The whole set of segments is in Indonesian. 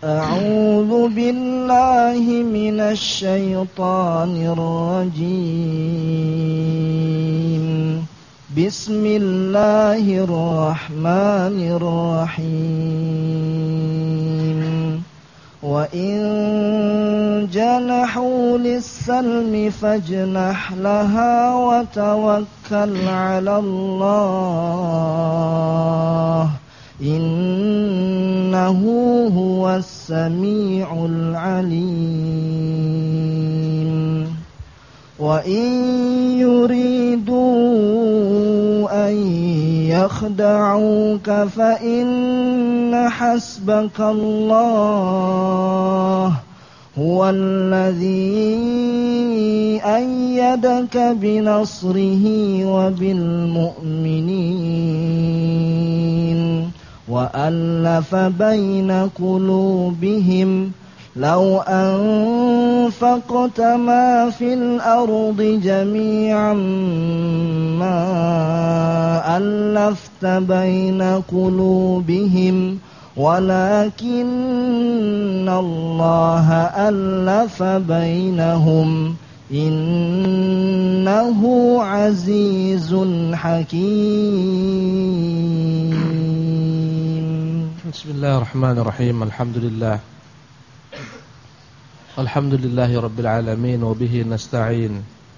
أعوذ بالله من الشيطان الرجيم بسم الله الرحمن الرحيم وإن جنحوا للسلم فاجنح لها وتوكل على الله إنه هو السميع العليم وإن يريدوا أن يخدعوك فإن حسبك الله هو الذي أيدك بنصره وبالمؤمنين وألف بين قلوبهم لو أنفقت ما في الأرض جميعا ما ألفت بين قلوبهم ولكن الله ألف بينهم إنه عزيز حكيم. Bismillahirrahmanirrahim. Alhamdulillahi rabbil alamin wa bihi nasta'in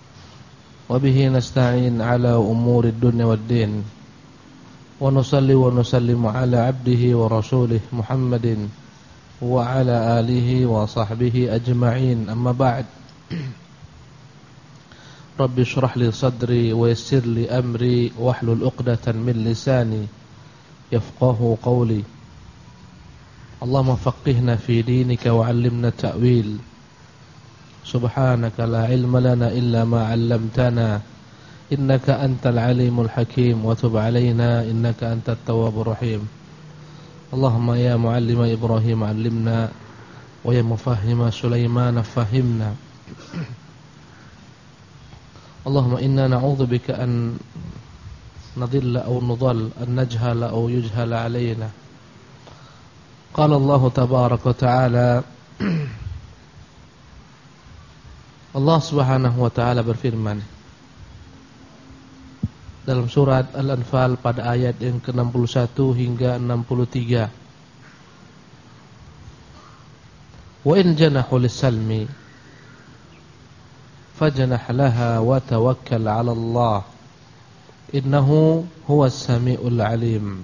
ala umurid dunya waddin wa nusalli wa nusallimu ala abdihi wa rasulih Muhammadin wa ala alihi wa sahbihi ajma'in, amma ba'd. Rabbi shrah li sadri wa yassir li amri wahlul 'uqdatan min lisani yafqahu qawli. Allahumma faqihna fi dinika wa 'allimna ta'wil. Subhanaka la ilma lana illa ma 'allamtana innaka antal alimul hakim wa tub 'alaina innaka antat tawwabur rahim. Allahumma ya muallima Ibrahim 'allimna wa ya mufahhima Sulaiman fahimna. Allahumma inna na'udzubika an nadilla aw nudall an najhala aw yujhala 'alaina. Qala Allah tabaraka wa ta'ala, Allah subhanahu wa ta'ala berfirman dalam surat Al-Anfal pada ayat yang ke-61 hingga 63. Wa in janahu lis-salmi fajnah laha wa tawakkal 'ala Allah innahu huwas samiul 'alim.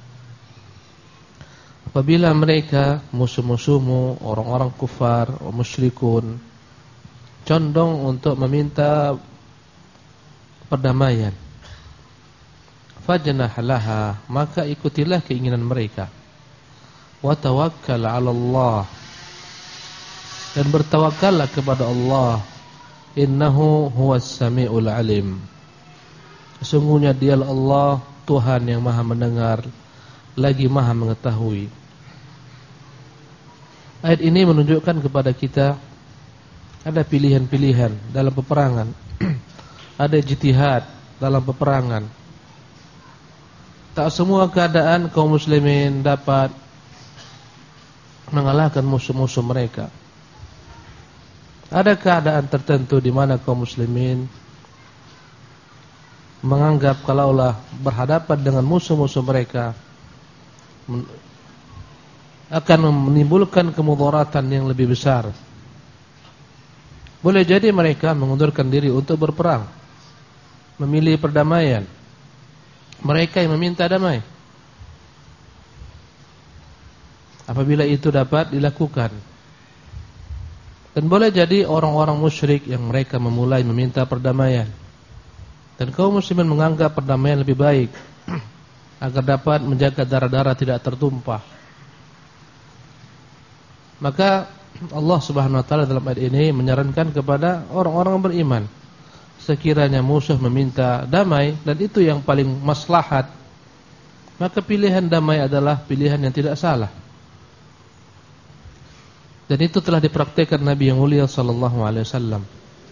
Apabila mereka musuh-musuhmu, orang-orang kufar, musyrikun, condong untuk meminta perdamaian, fajnah laha, maka ikutilah keinginan mereka, wa tawakkal 'ala Allah, dan bertawakallah kepada Allah, innahu huwas samiul 'alim. Sesungguhnya dialah Allah, Tuhan yang Maha mendengar lagi Maha mengetahui. Ayat ini menunjukkan kepada kita ada pilihan-pilihan dalam peperangan. Ada ijtihad dalam peperangan. Tak semua keadaan kaum muslimin dapat mengalahkan musuh-musuh mereka. Ada keadaan tertentu di mana kaum muslimin menganggap kalaulah berhadapan dengan musuh-musuh mereka akan menimbulkan kemudaratan yang lebih besar. Boleh jadi mereka mengundurkan diri untuk berperang, memilih perdamaian. Mereka yang meminta damai. Apabila itu dapat dilakukan. Dan boleh jadi orang-orang musyrik yang mereka memulai meminta perdamaian. Dan kaum muslimin menganggap perdamaian lebih baik agar dapat menjaga darah-darah tidak tertumpah. Maka Allah Subhanahu wa taala dalam ayat ini menyarankan kepada orang-orang beriman, sekiranya musuh meminta damai dan itu yang paling maslahat, maka pilihan damai adalah pilihan yang tidak salah. Dan itu telah dipraktikkan Nabi yang mulia sallallahu alaihi wasallam.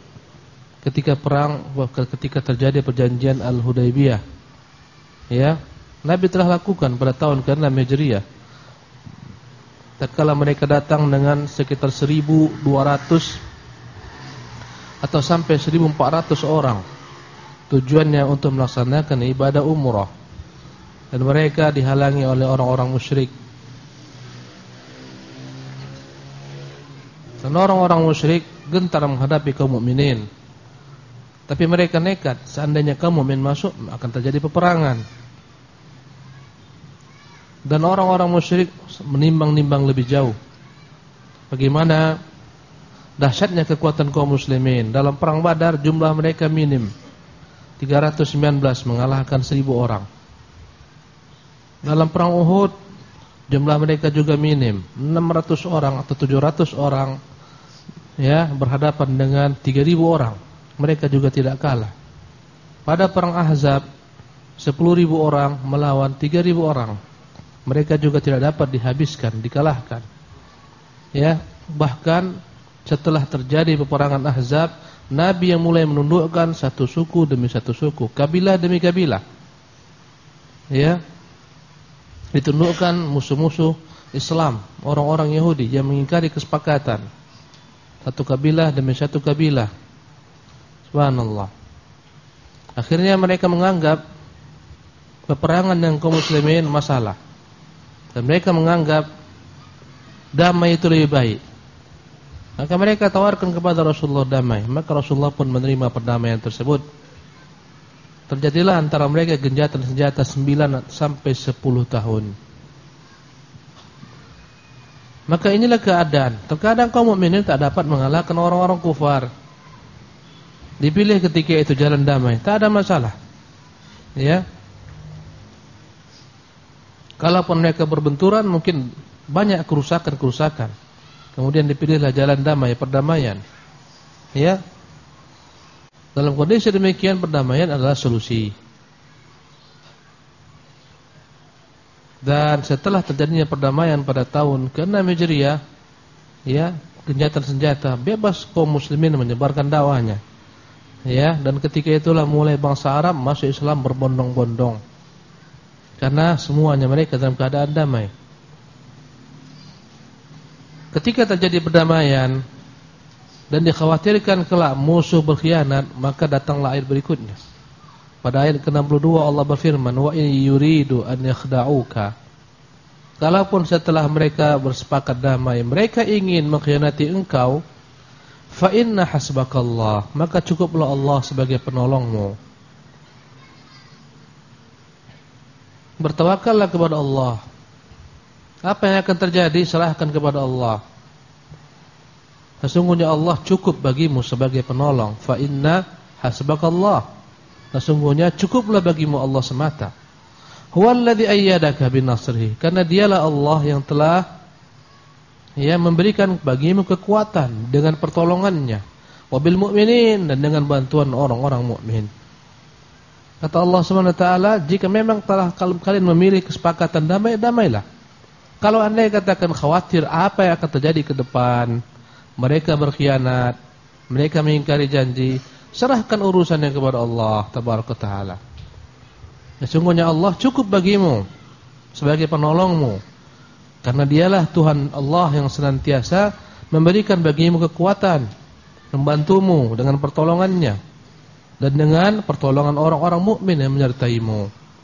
Ketika terjadi perjanjian Al-Hudaybiyah, ya, Nabi telah lakukan pada tahun ke-6 Hijriah. tatkala mereka datang dengan sekitar 1.200 atau sampai 1.400 orang, tujuannya untuk melaksanakan ibadah umrah, dan mereka dihalangi oleh orang-orang musyrik. Dan orang-orang musyrik gentar menghadapi kaum mukminin, tapi mereka nekat, seandainya kaum mukmin masuk akan terjadi peperangan. Dan orang-orang musyrik menimbang-nimbang lebih jauh bagaimana dahsyatnya kekuatan kaum muslimin. Dalam perang Badar jumlah mereka minim 319 mengalahkan 1.000 orang. Dalam perang Uhud jumlah mereka juga minim 600 orang atau 700 orang, ya, berhadapan dengan 3.000 orang. Mereka juga tidak kalah. Pada perang Ahzab 10.000 orang melawan 3.000 orang. Mereka juga tidak dapat dihabiskan, dikalahkan. Ya, bahkan setelah terjadi peperangan Ahzab, Nabi yang mulai menundukkan satu suku demi satu suku, kabilah demi kabilah. Ya, ditundukkan musuh-musuh Islam, orang-orang Yahudi yang mengingkari kesepakatan. Satu kabilah demi satu kabilah. Subhanallah. Akhirnya mereka menganggap peperangan dengan kaum muslimin masalah, dan mereka menganggap damai itu lebih baik. Maka mereka tawarkan kepada Rasulullah damai. Maka Rasulullah pun menerima perdamaian tersebut. Terjadilah antara mereka genjatan senjata 9 sampai 10 tahun. Maka inilah keadaan. Terkadang kaum mukminin tak dapat mengalahkan orang-orang kufar. Dipilih ketika itu jalan damai, tak ada masalah. Ya. Kalaupun mereka berbenturan mungkin banyak kerusakan-kerusakan. Kemudian dipilihlah jalan damai, perdamaian. Ya. Dalam kondisi demikian perdamaian adalah solusi. Dan setelah terjadinya perdamaian pada tahun ke-6 Hijriah, ya, genjatan senjata, bebas kaum muslimin menyebarkan dakwahnya. Ya, dan ketika itulah mulai bangsa Arab masuk Islam berbondong-bondong. Karena semuanya mereka dalam keadaan damai. Ketika terjadi perdamaian dan dikhawatirkan kelak musuh berkhianat, maka datanglah ayat berikutnya. Pada ayat ke-62 Allah berfirman, wa in yuridu an yakhda'uka. Kalaupun setelah mereka bersepakat damai, mereka ingin mengkhianati engkau, fa inna hasbakallah, maka cukuplah Allah sebagai penolongmu. Bertawakallah kepada Allah. Apa yang akan terjadi serahkan kepada Allah. Sesungguhnya Allah cukup bagimu sebagai penolong. Fa inna hasbakallah. Sesungguhnya cukuplah bagimu Allah semata. Huwallazi ayyadaka binasrihi. Karena dialah Allah yang telah, ya, memberikan bagimu kekuatan dengan pertolongannya. Wabil mu'minin, dan dengan bantuan orang-orang mukmin. Kata Allah SWT, jika memang telah kalian memilih kesepakatan damai, damailah. Kalau anda katakan khawatir apa yang akan terjadi ke depan, mereka berkhianat, mereka mengingkari janji, serahkan urusannya kepada Allah Tabaraka Ta'ala. Sesungguhnya Allah cukup bagimu sebagai penolongmu. Karena dialah Tuhan Allah yang senantiasa memberikan bagimu kekuatan, membantumu dengan pertolongannya dan dengan pertolongan orang-orang mukmin yang menyertaimu.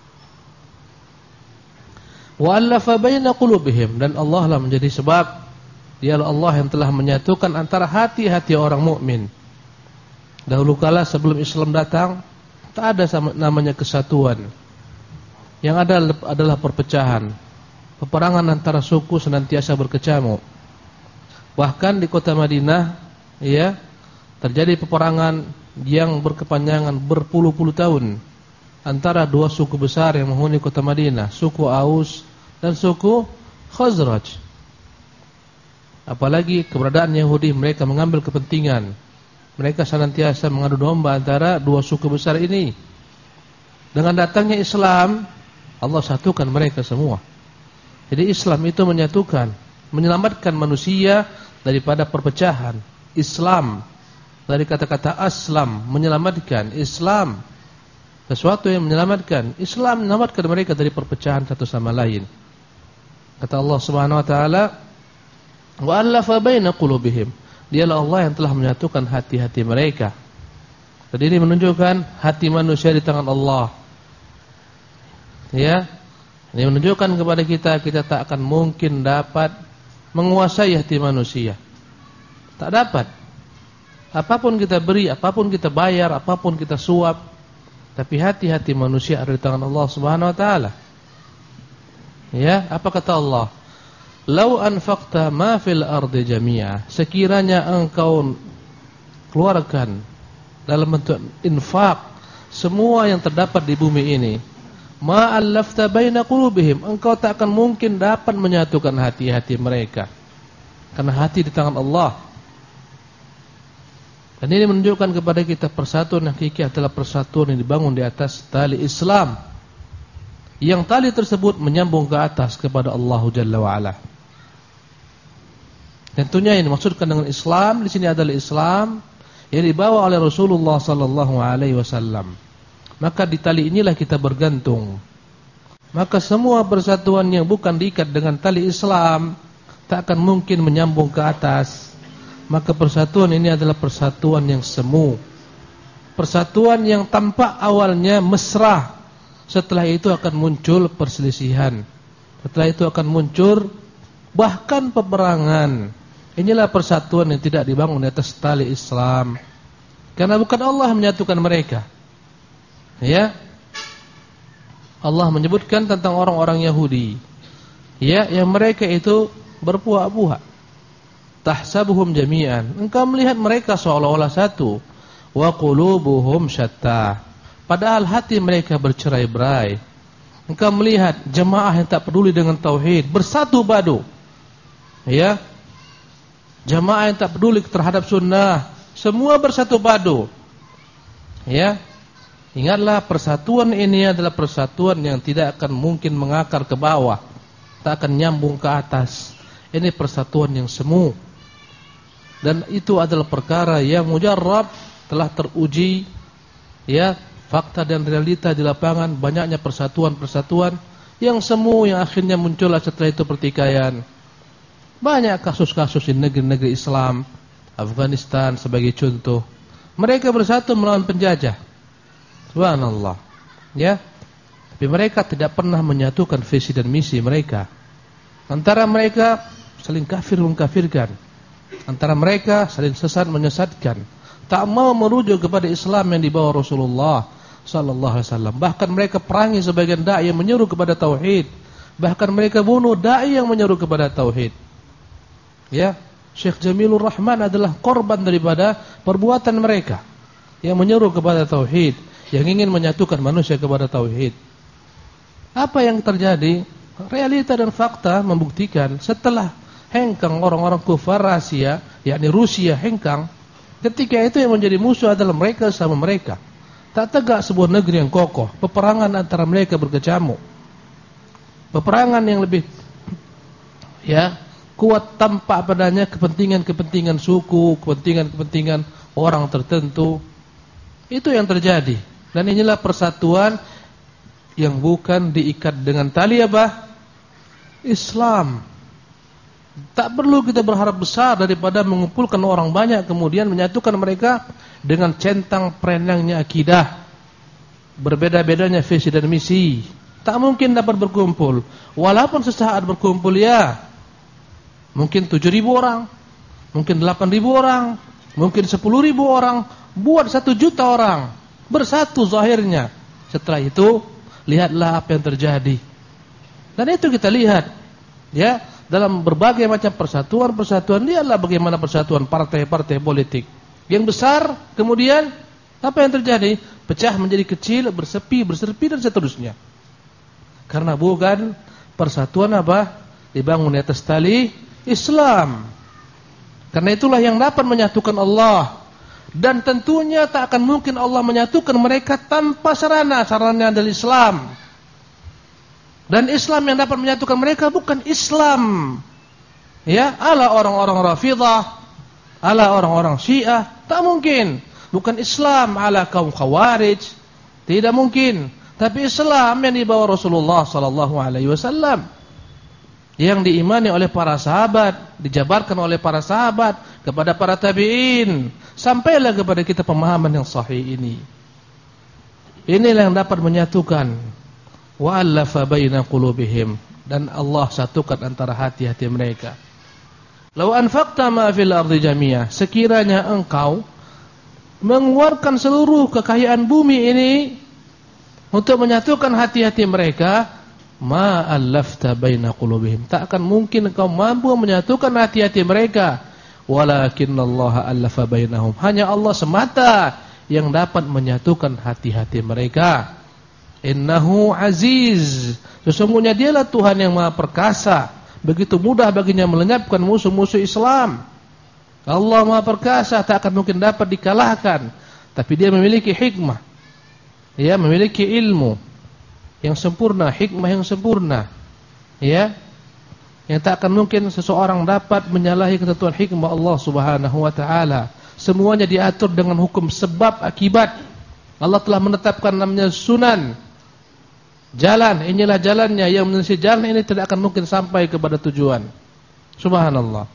Wa allafa baina qulubihim, dan Allah lah menjadi sebab, dialah Allah yang telah menyatukan antara hati-hati orang mukmin. Dahulu kala sebelum Islam datang, tak ada namanya kesatuan. Yang ada adalah perpecahan. Peperangan antara suku senantiasa berkecamuk. Bahkan di kota Madinah, ya, terjadi peperangan yang berkepanjangan berpuluh-puluh tahun antara dua suku besar yang menghuni kota Madinah, suku Aus dan suku Khazraj. Apalagi keberadaan Yahudi, mereka mengambil kepentingan. Mereka senantiasa mengadu domba antara dua suku besar ini. Dengan datangnya Islam, Allah satukan mereka semua. Jadi Islam itu menyatukan, menyelamatkan manusia daripada perpecahan. Islam dari kata-kata aslam, menyelamatkan. Islam, sesuatu yang menyelamatkan. Islam menyelamatkan mereka dari perpecahan satu sama lain. Kata Allah Subhanahu wa taala, Wa allafa baina qulubihim. Dialah Allah yang telah menyatukan hati-hati mereka. Jadi ini menunjukkan hati manusia di tangan Allah. Ya. Ini menunjukkan kepada kita tak akan mungkin dapat menguasai hati manusia. Tak dapat. Apapun kita beri, apapun kita bayar, apapun kita suap, tapi hati-hati manusia ada di tangan Allah Subhanahu wa taala. Ya, apa kata Allah? Lau anfaqta ma fil ardi jami'a, sekiranya engkau keluarkan dalam bentuk infak semua yang terdapat di bumi ini, ma allafta baina qulubihim, engkau tak akan mungkin dapat menyatukan hati-hati mereka. Karena hati di tangan Allah. Dan ini menunjukkan kepada kita persatuan yang hakiki adalah persatuan yang dibangun di atas tali Islam. Yang tali tersebut menyambung ke atas kepada Allah Jalla wa Ala. Tentunya ini maksudkan dengan Islam di sini adalah Islam yang dibawa oleh Rasulullah sallallahu alaihi wasallam. Maka di tali inilah kita bergantung. Maka semua persatuan yang bukan diikat dengan tali Islam tak akan mungkin menyambung ke atas. Maka persatuan ini adalah persatuan yang semu. Persatuan yang tampak awalnya mesra, setelah itu akan muncul perselisihan. Setelah itu akan muncul bahkan peperangan. Inilah persatuan yang tidak dibangun di atas tali Islam. Karena bukan Allah yang menyatukan mereka. Ya. Allah menyebutkan tentang orang-orang Yahudi. Ya, yang mereka itu berbuah-buah. Tahsabuhum jami'an. Engkau melihat mereka seolah-olah satu. Wa qulubuhum syatta. Padahal hati mereka bercerai-berai. Engkau melihat jemaah yang tak peduli dengan tauhid bersatu padu. Ya. Jamaah yang tak peduli terhadap sunnah, semua bersatu padu. Ya. Ingatlah persatuan ini adalah persatuan yang tidak akan mungkin mengakar ke bawah, tak akan nyambung ke atas. Ini persatuan yang semu. Dan itu adalah perkara yang mujarrab, telah teruji, ya, fakta dan realita di lapangan. Banyaknya persatuan-persatuan yang semu yang akhirnya muncullah setelah itu pertikaian. Banyak kasus-kasus di negeri-negeri Islam, Afghanistan sebagai contoh. Mereka bersatu melawan penjajah. Subhanallah. Ya. Tapi mereka tidak pernah menyatukan visi dan misi mereka. Antara mereka saling kafir mengkafirkan. Antara mereka saling sesat menyesatkan. Tak mau merujuk kepada Islam yang dibawa Rasulullah sallallahu alaihi wasallam. Bahkan mereka perangi sebagian dai yang menyeru kepada tauhid. Bahkan mereka bunuh dai yang menyeru kepada tauhid. Ya, Syekh Jamilur Rahman adalah korban daripada perbuatan mereka yang menyeru kepada tauhid, yang ingin menyatukan manusia kepada tauhid. Apa yang terjadi? Realita dan fakta membuktikan setelah hengkang orang-orang kufar Asia, yakni Rusia hengkang, ketika itu yang menjadi musuh adalah mereka sama mereka. Tak tegak sebuah negeri yang kokoh, peperangan antara mereka berkecamuk. Peperangan yang lebih kuat tampak padanya kepentingan-kepentingan suku, kepentingan-kepentingan orang tertentu. Itu yang terjadi. Dan inilah persatuan yang bukan diikat dengan tali apa? Islam. Tak perlu kita berharap besar daripada mengumpulkan orang banyak kemudian menyatukan mereka dengan centang perenangnya akidah. Berbeda-bedanya visi dan misi. Tak mungkin dapat berkumpul. Walaupun sesaat berkumpul ya. Mungkin 7.000 orang, mungkin 8.000 orang, mungkin 10.000 orang, buat 1 juta orang bersatu zahirnya. Setelah itu lihatlah apa yang terjadi. Dan itu kita lihat, ya, dalam berbagai macam persatuan-persatuan. Lihatlah bagaimana persatuan partai-partai politik yang besar, kemudian apa yang terjadi? Pecah menjadi kecil, bersepi dan seterusnya. Karena bukan persatuan apa? Dibangun di atas tali Islam. Karena itulah yang dapat menyatukan Allah. Dan tentunya tak akan mungkin Allah menyatukan mereka tanpa sarana-sarananya dari Islam. Dan Islam yang dapat menyatukan mereka bukan Islam, ya, ala orang-orang Rafidah, ala orang-orang Syiah. Tak mungkin. Bukan Islam ala kaum Khawarij. Tidak mungkin. Tapi Islam yang dibawa Rasulullah sallallahu alaihi wasallam. yang diimani oleh para sahabat, dijabarkan oleh para sahabat kepada para tabi'in, sampailah kepada kita pemahaman yang sahih ini. Inilah yang dapat menyatukan wa allafa baina qulubihim, dan Allah satukan antara hati-hati mereka. Lau anfaqta ma fil ardi jami'ah, sekiranya engkau mengeluarkan seluruh kekayaan bumi ini untuk menyatukan hati-hati mereka, ma allafta baina qulubihim, tak akan mungkin engkau mampu menyatukan hati-hati mereka. Walakinallaha allafa bainahum, hanya Allah semata yang dapat menyatukan hati-hati mereka. Innahu aziz, sesungguhnya dialah Tuhan yang maha perkasa, begitu mudah baginya melenyapkan musuh-musuh Islam. Allah maha perkasa, tak akan mungkin dapat dikalahkan, tapi dia memiliki hikmah, dia memiliki ilmu yang sempurna, hikmah yang sempurna, ya, yang tak akan mungkin seseorang dapat menyalahi ketentuan hikmah Allah Subhanahu wa taala. Semuanya diatur dengan hukum sebab akibat. Allah telah menetapkan namanya sunan, jalan, inilah jalannya, yang menyelesaikan jalan ini tidak akan mungkin sampai kepada tujuan. Subhanallah.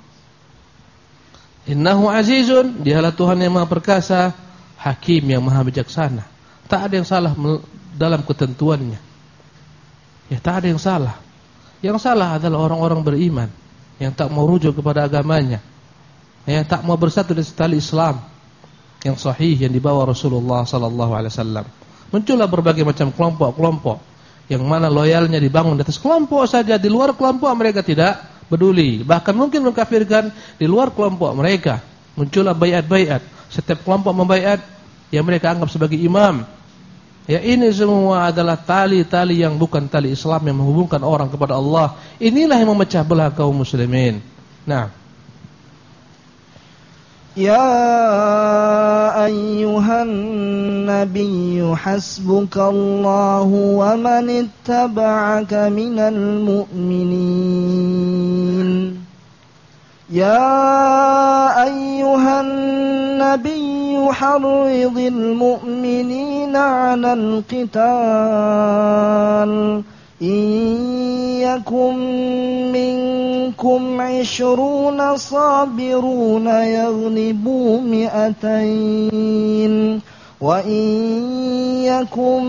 Innahu azizun, dialah Tuhan yang maha perkasa, hakim yang maha bijaksana. Tak ada yang salah dalam ketentuannya. Ya, tak ada yang salah. Yang salah adalah orang-orang beriman yang tak mau rujuk kepada agamanya, yang tak mau bersatu di tali Islam yang sahih yang dibawa Rasulullah sallallahu alaihi wasallam. Muncullah berbagai macam kelompok-kelompok yang mana loyalnya dibangun di atas kelompok saja, di luar kelompok mereka tidak peduli, bahkan mungkin mengkafirkan di luar kelompok mereka. Muncullah baiat-baiat, setiap kelompok membaiat yang mereka anggap sebagai imam. Ya, ini semua adalah tali-tali yang bukan tali Islam yang menghubungkan orang kepada Allah. Inilah yang memecah belah kaum muslimin. Nah, ya ayyuhan nabiyyu hasbukallahu wa man ittaba'aka minal mu'minin. Ya ayyuhan nabiyyu harridil mu'minina 'alal qital in yakum minkum 'ishruna sabiruna yaghlibu mi'atain wa in yakum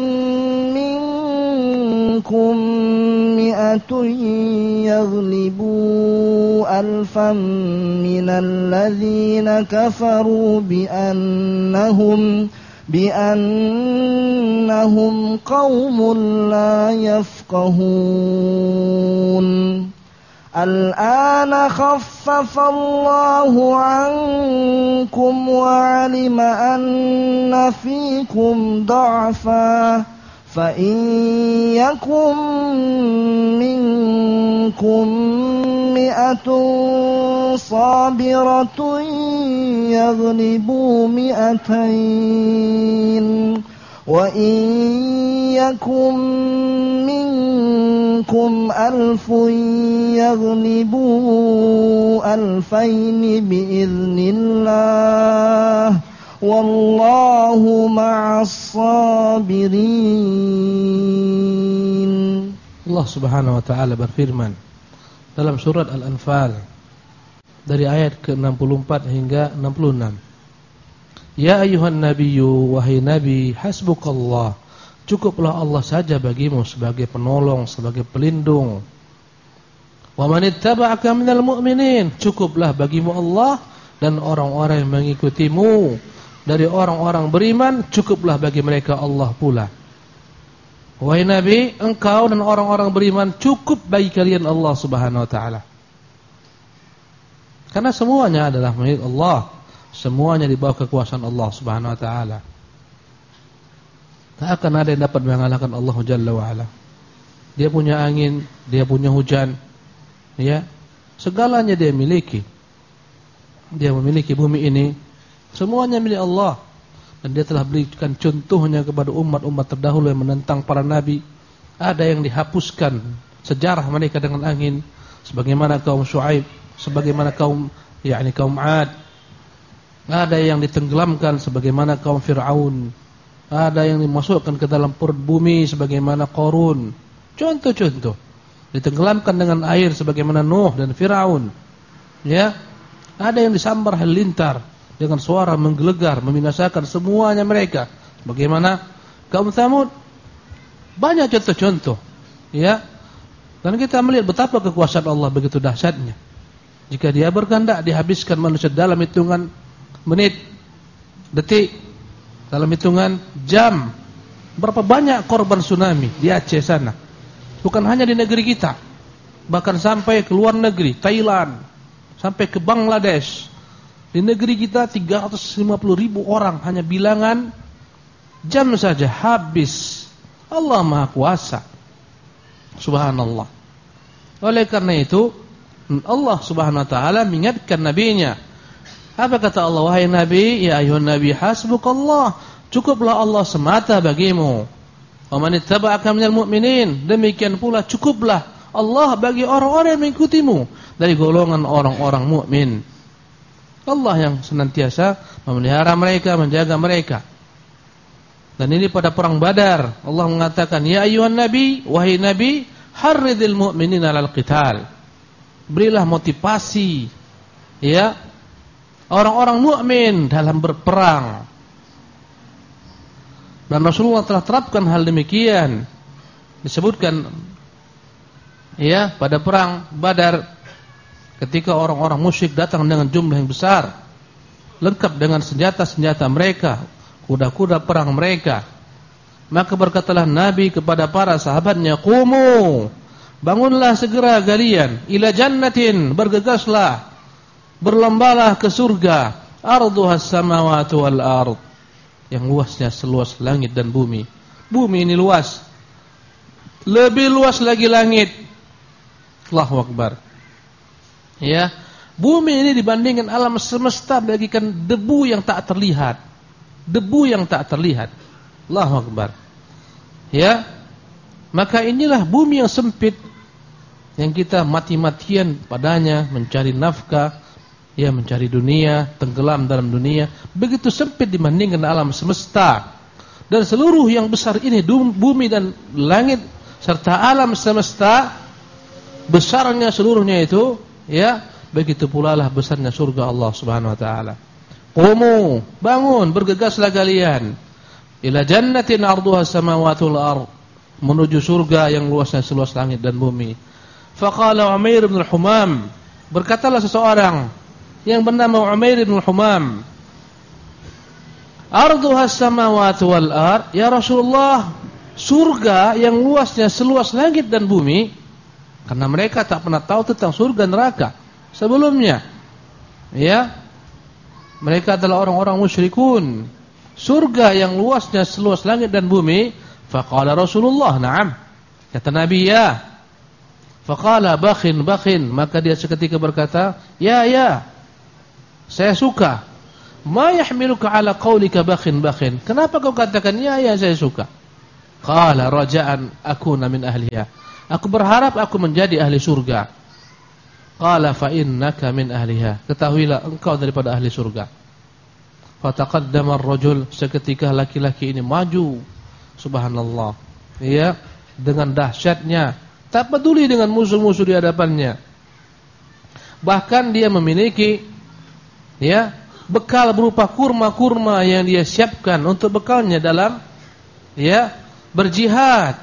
minkum mi'atun yaghlibu alfan minal ladzina kafaru bi'annahum qaumun la yafqahun. Al-ana khaffafa Allahu 'ankum wa 'alima anna fikum dha'fa fa in yakum minkum mi'atun sabiratun yaghlibu mi'atain wa in yakum minkum alfun yaghlibu alfaini bi'iznillah wallahu ma'as sabirin. Allah Subhanahu wa taala berfirman dalam surat Al-Anfal dari ayat ke-64 hingga 66. Ya ayyuhan nabiyyu, wahai nabi, hasbukallah, cukuplah Allah saja bagimu sebagai penolong, sebagai pelindung. Wa man ittaba'aka minal mu'minin, cukuplah bagimu Allah dan orang-orang yang mengikutimu dari orang-orang beriman, cukuplah bagi mereka Allah pula. Wahai nabi, engkau dan orang-orang beriman cukup bagi kalian Allah Subhanahu wa taala. Karena semuanya adalah milik Allah. Semuanya di bawah kekuasaan Allah Subhanahu wa taala. Tak akan ada yang dapat mengalahkan Allah Jalla wa ala. Dia punya angin, dia punya hujan, ya. Segalanya dia miliki. Dia memiliki bumi ini, semuanya milik Allah. Dan dia telah berikan contohnya kepada umat-umat terdahulu yang menentang para nabi. Ada yang dihapuskan sejarah mereka dengan angin, sebagaimana kaum Syuaib, sebagaimana kaum Ad. Ada yang ditenggelamkan sebagaimana kaum Fir'aun. Ada yang dimasukkan ke dalam perut bumi sebagaimana Qarun. Contoh-contoh. ditenggelamkan dengan air sebagaimana Nuh dan Firaun. Ya, ada yang disambar halilintar dengan suara menggelegar, membinasakan semuanya mereka. Bagaimana kaum Tsamud? Banyak contoh-contoh, ya. Dan kita melihat betapa kekuasaan Allah begitu dahsyatnya. Jika Dia berkehendak dihabiskan manusia dalam hitungan menit, detik, dalam hitungan jam. Berapa banyak korban tsunami di Aceh sana. Bukan hanya di negeri kita, bahkan sampai ke luar negeri, Thailand, sampai ke Bangladesh. Di negeri kita 350.000 orang hanya bilangan jam saja habis. Allah Maha Kuasa. Subhanallah. Oleh karena itu Allah Subhanahu wa taala mengingatkan nabinya. Apa kata Allah? Wahai Nabi, ya ayuhan Nabi, hasbukallah. Cukuplah Allah semata bagimu. Wa man ittaba'aka minal mu'minin. Demikian pula cukuplah Allah bagi orang-orang yang mengikutimu dari golongan orang-orang mukmin. Allah yang senantiasa memelihara mereka, menjaga mereka. Dan ini pada perang Badar Allah mengatakan, ya ayuhan Nabi, wahai Nabi, harridil mu'minina 'alal qital. Berilah motivasi, ya, orang-orang mukmin dalam berperang. Dan Rasulullah telah terapkan hal demikian. Disebutkan, ya, pada perang Badar ketika orang-orang musyrik datang dengan jumlah yang besar, lengkap dengan senjata-senjata mereka, kuda-kuda perang mereka. Maka berkatalah Nabi kepada para sahabatnya, "Qumu, bangunlah segera kalian, ila jannatin, bergegaslah, berlombalah ke surga, arduhas samawati wal ard." Yang luasnya seluas langit dan bumi. Bumi ini luas, lebih luas lagi langit. Allahu Akbar. Ya, bumi ini dibandingkan alam semesta bagikan debu yang tak terlihat. Debu yang tak terlihat. Allahu Akbar. Ya, maka inilah bumi yang sempit yang kita mati-matian padanya mencari nafkah, ya, mencari dunia, tenggelam dalam dunia. Begitu sempit dibandingkan alam semesta. Dan seluruh yang besar ini, bumi dan langit serta alam semesta, besarnya seluruhnya itu, ya, begitu pula lah besarnya surga Allah Subhanahu wa taala. Qumu, bangun, bergegaslah kalian, ila jannatin arduha samawati wal ard, menuju surga yang luasnya seluas langit dan bumi. Faqala Umair bin al-Humam, berkatalah seseorang yang bernama Umair bin al-Humam, arduha samawati wal ard, ya Rasulullah, surga yang luasnya seluas langit dan bumi. Karena mereka tak pernah tahu tentang surga neraka sebelumnya. Ya, mereka adalah orang-orang musyrikun. Surga yang luasnya seluas langit dan bumi. Faqala Rasulullah, na'am. Kata Nabi, ya. Faqala bakhin, bakhin. Maka dia seketika berkata, ya, saya suka. Ma yahmiluka ala qawlika bakhin, bakhin. Kenapa kau katakan, ya, saya suka? Qala raja'an akuna min ahliha. Aku berharap aku menjadi ahli surga. Qala fa innaka min ahliha. Ketahuilah engkau daripada ahli surga. Fataqaddama ar-rajul, seketika laki-laki ini maju. Subhanallah. Ya, dengan dahsyatnya, tak peduli dengan musuh-musuh di hadapannya. Bahkan dia memiliki, ya, bekal berupa kurma-kurma yang dia siapkan untuk bekalnya dalam, ya, berjihad.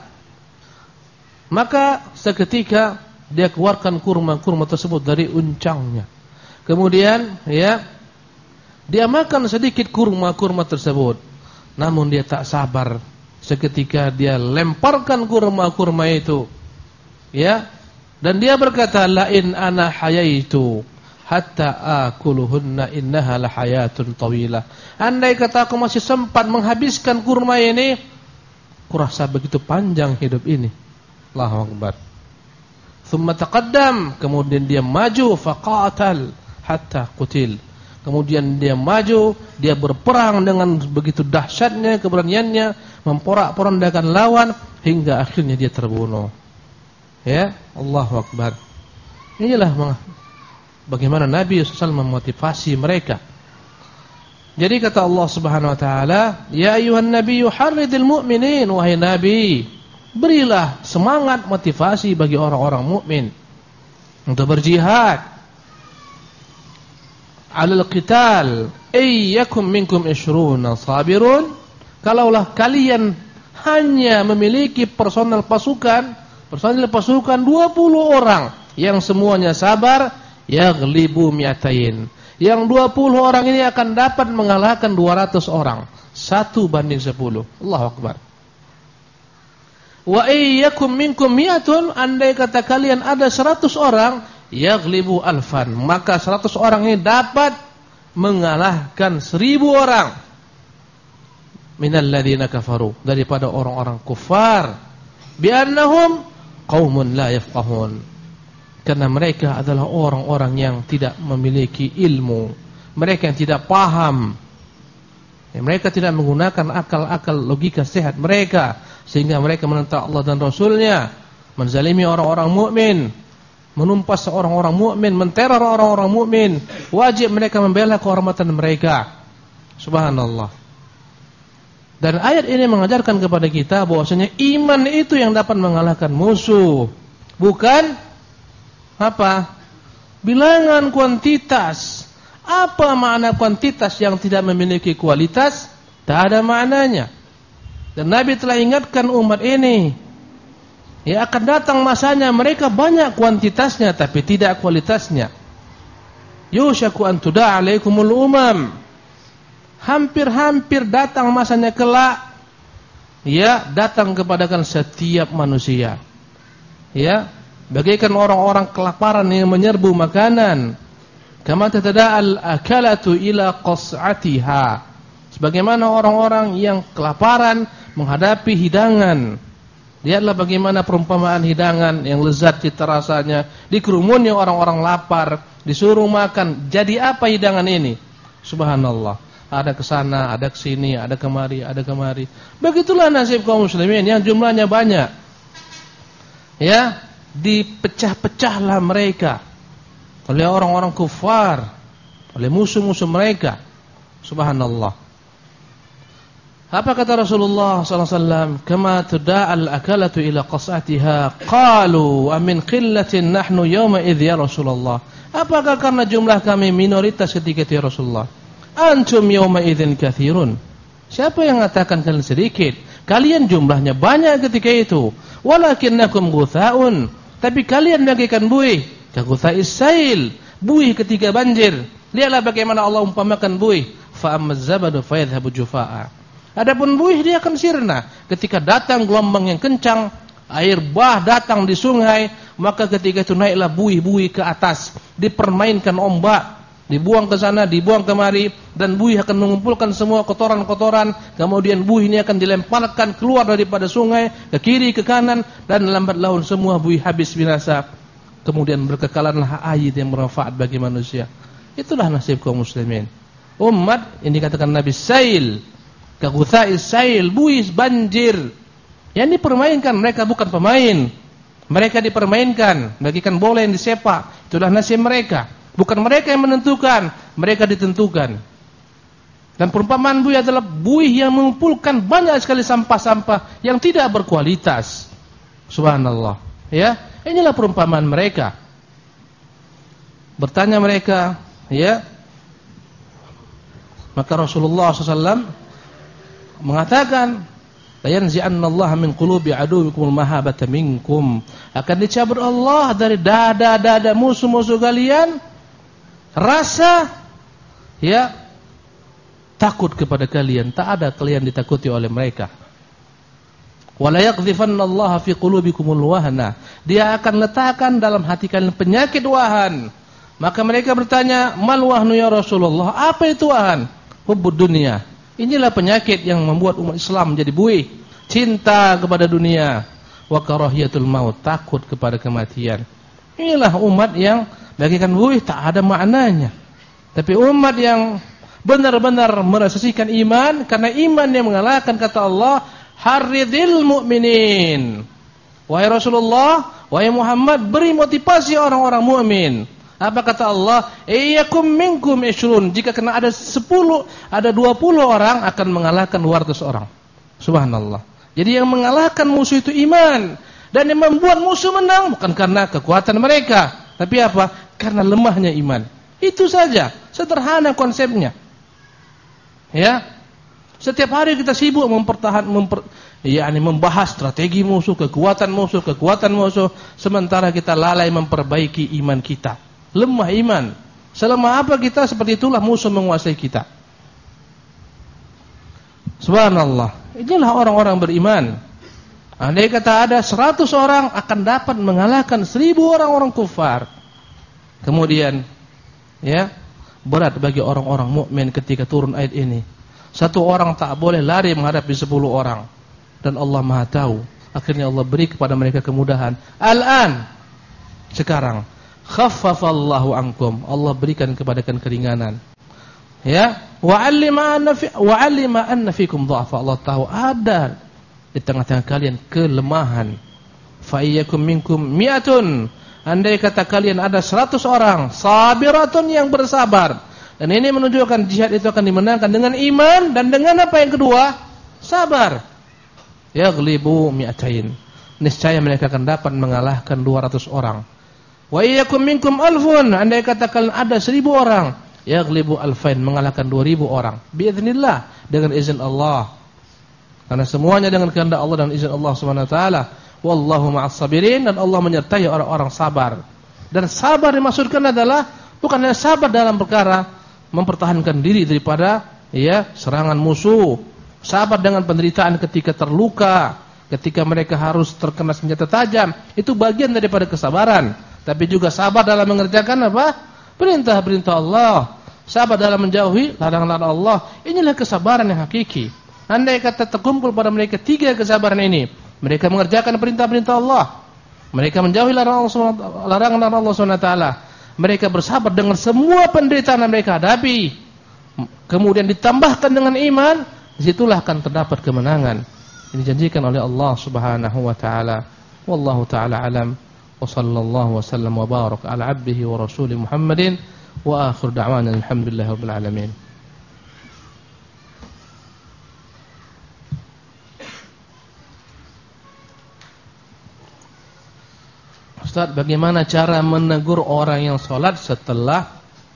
Maka seketika dia keluarkan kurma-kurma tersebut dari uncangnya. Kemudian, ya, dia makan sedikit kurma-kurma tersebut. Namun dia tak sabar. Seketika dia lemparkan kurma-kurma itu. Ya, dan dia berkata, la in ana hayaitu hatta akuluhunna innaha lahayatun tawilah. Andai kata aku masih sempat menghabiskan kurma ini, kurasa begitu panjang hidup ini. Allahu Akbar. Thumma taqaddam, kemudian dia maju, faqatal hatta qutil. Kemudian dia maju, dia berperang dengan begitu dahsyatnya keberaniannya, memporak-porandakan lawan hingga akhirnya dia terbunuh. Ya, Allahu Akbar. Inilah bagaimana Nabi SAW memotivasi mereka. Jadi kata Allah Subhanahu wa taala, ya ayuhan nabiyyu harridil mu'minin, wahai Nabi, berilah semangat motivasi bagi orang-orang mukmin untuk berjihad. Alal qital ayyakum minkum 20 sabirun. Kalaulah kalian hanya memiliki personel pasukan 20 orang yang semuanya sabar, yaghlibu mi'atain. Yang 20 orang ini akan dapat mengalahkan 200 orang. 1:10. Allahu Akbar. Wa iyyakum minkum mi'atun, andai kata kalian ada 100 orang, yaghlibu alfan, maka 100 orang ini dapat mengalahkan 1000 orang. Minal ladzina kafaru, daripada orang-orang kufar. Bi'annahum qaumun la yafqahun, karena mereka adalah orang-orang yang tidak memiliki ilmu, mereka yang tidak paham. Mereka tidak menggunakan akal-akal logika sehat mereka, sehingga mereka menentang Allah dan Rasulnya, menzalimi orang-orang mukmin, menumpas orang-orang mukmin, menteror orang-orang mukmin. Wajib mereka membela kehormatan mereka. Subhanallah. Dan ayat ini mengajarkan kepada kita bahwasanya iman itu yang dapat mengalahkan musuh, bukan apa? Bilangan kuantitas. Apa makna kuantitas yang tidak memiliki kualitas? Tak ada maknanya. Dan Nabi telah ingatkan umat ini, ya akan datang masanya mereka banyak kuantitasnya tapi tidak kualitasnya. Yushaku an tuda'a alaikumul umam. Hampir-hampir datang masanya kelak, ya datang kepadakan setiap manusia, ya bagaikan orang-orang kelaparan yang menyerbu makanan, kama tatada'al akalatu ila qas'atiha, sebagaimana orang-orang yang kelaparan menghadapi hidangan. Lihatlah bagaimana perumpamaan hidangan yang lezat cita rasanya, dikerumuni orang-orang lapar, disuruh makan. Jadi apa hidangan ini? Subhanallah. Ada ke sana, ada ke sini, ada kemari, ada kemari. Begitulah nasib kaum muslimin yang jumlahnya banyak. Ya, dipecah-pecahlah mereka oleh orang-orang kufar, oleh musuh-musuh mereka. Subhanallah. Apa kata Rasulullah sallallahu alaihi wasallam? Kama tuda'al akalatu ila qas'atiha, qalu wa min qillatin nahnu yawma idh ya Rasulullah. Apakah karena jumlah kami minoritas ketika itu ya Rasulullah? Antum yawma idzin katsirun. Siapa yang mengatakan kalian sedikit? Kalian jumlahnya banyak ketika itu. Walakinnakum ghutha'un, tapi kalian bagaikan buih, kagutha'is sail, buih ketika banjir. Lihatlah bagaimana Allah umpamakan buih, fa amaz zabadu fayadhhabu jufaa'a. Adapun buih dia akan sirna ketika datang gelombang yang kencang, air bah datang di sungai, maka ketika itu naiklah buih-buih ke atas, dipermainkan ombak, dibuang ke sana, dibuang kemari, dan buih akan mengumpulkan semua kotoran-kotoran. Kemudian buih ini akan dilemparkan keluar daripada sungai ke kiri ke kanan, dan lambat laun semua buih habis binasa. Kemudian berkekalanlah air yang bermanfaat bagi manusia. Itulah nasib kaum muslimin. Umat ini dikatakan Nabi sail, kagutha'is sail, buih banjir. Yang dipermainkan mereka bukan pemain. Mereka dipermainkan, bagikan bola yang disepak. Itulah nasib mereka. Bukan mereka yang menentukan, mereka ditentukan. Dan perumpamaan buih adalah buih yang mengumpulkan banyak sekali sampah-sampah yang tidak berkualitas. Subhanallah. Ya, inilah perumpamaan mereka. Bertanya mereka, ya. Maka Rasulullah SAW mengatakan, la yanzi'annallaha min qulubi aduwikumul mahabata minkum. Akan dicabut Allah dari dada-dada musuh-musuh kalian rasa, ya, takut kepada kalian. Tak ada kalian ditakuti oleh mereka. Wala yaqdhifannallaha fi qulubikumul wahna. Dia akan letakkan dalam hati kalian penyakit wahan. Maka mereka bertanya, mal wahnu ya Rasulullah? Apa itu wahan? Hubbud dunia. Inilah penyakit yang membuat umat Islam menjadi buih. Cinta kepada dunia. Wa karahiyatul maut, takut kepada kematian. Inilah umat yang bagikan buih tak ada maknanya. Tapi umat yang benar-benar merasasikan iman, karena iman yang mengalahkan, kata Allah, haridil mu'minin. Wahai Rasulullah, wahai Muhammad, beri motivasi orang-orang mukmin. Apa kata Allah? Iyyakum minkum 20. Jika kena ada 10, ada 20 orang akan mengalahkan 200 orang. Subhanallah. Jadi yang mengalahkan musuh itu iman. Dan yang membuat musuh menang bukan karena kekuatan mereka, tapi apa? Karena lemahnya iman. Itu saja, sederhana konsepnya. Ya. Setiap hari kita sibuk membahas strategi musuh, kekuatan musuh, sementara kita lalai memperbaiki iman kita. Lemah iman. Selemah apa kita, seperti itulah musuh menguasai kita. Subhanallah. Inilah orang-orang beriman. Andai kata ada 100 orang akan dapat mengalahkan 1000 orang-orang kufar. Kemudian, ya, berat bagi orang-orang mukmin ketika turun ayat ini. 1 orang tak boleh lari menghadapi 10 orang. Dan Allah Maha tahu. Akhirnya Allah beri kepada mereka kemudahan. Al-an, sekarang, khaffafallahu ankum. Allah berikan kepada kalian keringanan. Ya, wa'allima anna fikum dha'fa. Allah tahu ada di tengah-tengah kalian kelemahan. Fa iyyakum minkum mi'atun. Andai kata kalian ada 100 orang, sabiratun yang bersabar. Dan ini menunjukkan jihad itu akan dimenangkan dengan iman dan dengan apa yang kedua? Sabar. Yaghlibu mi'atain. Niscaya mereka akan dapat mengalahkan 200 orang. Wa iyyakum minkum alfun. Andai kata kalian ada 1000 orang, yaghlibu alfain, mengalahkan 2000 orang. Biiznillah, dengan izin Allah. Karena semuanya dengan kehendak Allah dan izin Allah Subhanahu wa taala. Wallahu ma'as sabirin, dan Allah menyertai orang-orang sabar. Dan sabar dimaksudkan adalah bukan hanya sabar dalam perkara mempertahankan diri daripada serangan musuh. Sabar dengan penderitaan ketika terluka, ketika mereka harus terkena senjata tajam, itu bagian daripada kesabaran. Tapi juga sabar dalam mengerjakan apa? Perintah-perintah Allah. Sabar dalam menjauhi larangan-larangan Allah. Inilah kesabaran yang hakiki. Andai kata terkumpul pada mereka 3 kesabaran ini, mereka mengerjakan perintah-perintah Allah, mereka menjauhi larangan-larangan Allah SWT, mereka bersabar dengan semua penderitaan yang mereka hadapi, kemudian ditambahkan dengan iman, disitulah akan terdapat kemenangan. Ini dijanjikan oleh Allah Subhanahu wa taala. Wallahu taala alam. Wa sallallahu wa sallam wa baraka ala abdihi wa rasulih Muhammadin wa akhir da'wana alhamdulillahirabbil alamin. Ustaz, bagaimana cara menegur orang yang sholat setelah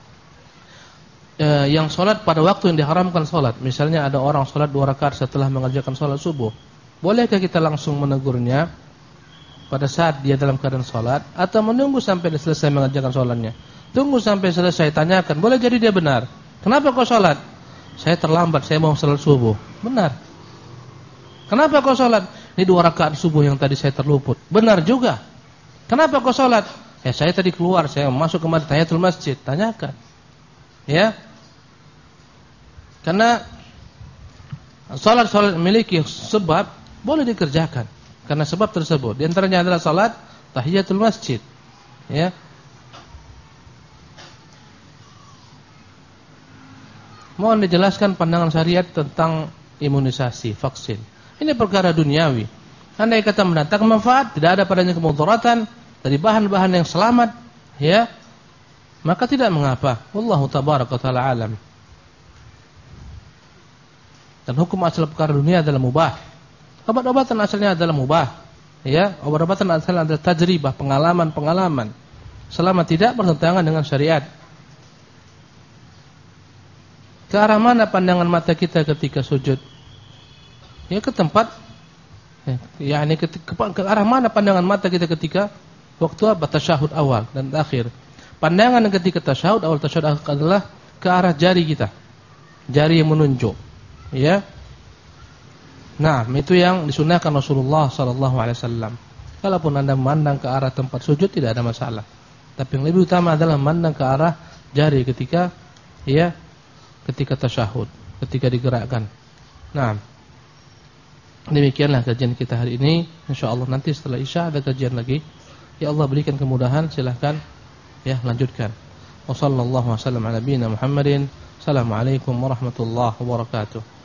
yang sholat pada waktu yang diharamkan sholat? Misalnya ada orang sholat 2 rakaat setelah mengerjakan sholat subuh. Bolehkah kita langsung menegurnya pada saat dia dalam keadaan sholat, atau menunggu sampai dia selesai mengerjakan sholatnya? Tunggu sampai selesai, tanyakan. Boleh jadi dia benar. Kenapa kau sholat? Saya terlambat, saya mau sholat subuh. Benar. Kenapa kau sholat? Ini 2 rakaat subuh yang tadi saya terluput. Benar juga. Kenapa kau sholat? Ya saya tadi keluar, saya masuk kemari tahiyatul masjid. Tanyakan. Ya. Karena sholat memiliki sebab, boleh dikerjakan. Karena sebab tersebut, di antaranya adalah sholat tahiyatul masjid. Ya. Mohon dijelaskan pandangan syariat tentang imunisasi, vaksin. Ini perkara duniawi. Andai kata mendatangkan manfaat, tidak ada padanya kemudaratan dari bahan-bahan yang selamat, ya, maka tidak mengapa. Wallahu tabaraka taala alam. Dan hukum asal perkara dunia adalah mubah. Obat-obatan asalnya adalah mubah, ya. Obat-obatan asalnya adalah tajribah, pengalaman-pengalaman, selama tidak bertentangan dengan syariat. Ke arah mana pandangan mata kita ketika sujud? Ya, ke tempat, ya, ini ke arah mana pandangan mata kita ketika waktu apa? Tasyahud awal dan akhir. Pandangan ketika tasyahud awal, tasyahud akhir adalah ke arah jari kita, jari yang menunjuk, ya. Nah, itu yang disunahkan Rasulullah SAW. Kalaupun anda memandang ke arah tempat sujud tidak ada masalah. Tapi yang lebih utama adalah memandang ke arah jari ketika, ya, ketika tasyahud, ketika digerakkan. Nah, demikianlah kajian kita hari ini. InsyaAllah nanti setelah Isya ada kajian lagi. Ya Allah berikan kemudahan, silahkan ya lanjutkan. Wassallallahu wasallam ala nabiyina Muhammadin. Assalamualaikum warahmatullahi wabarakatuh.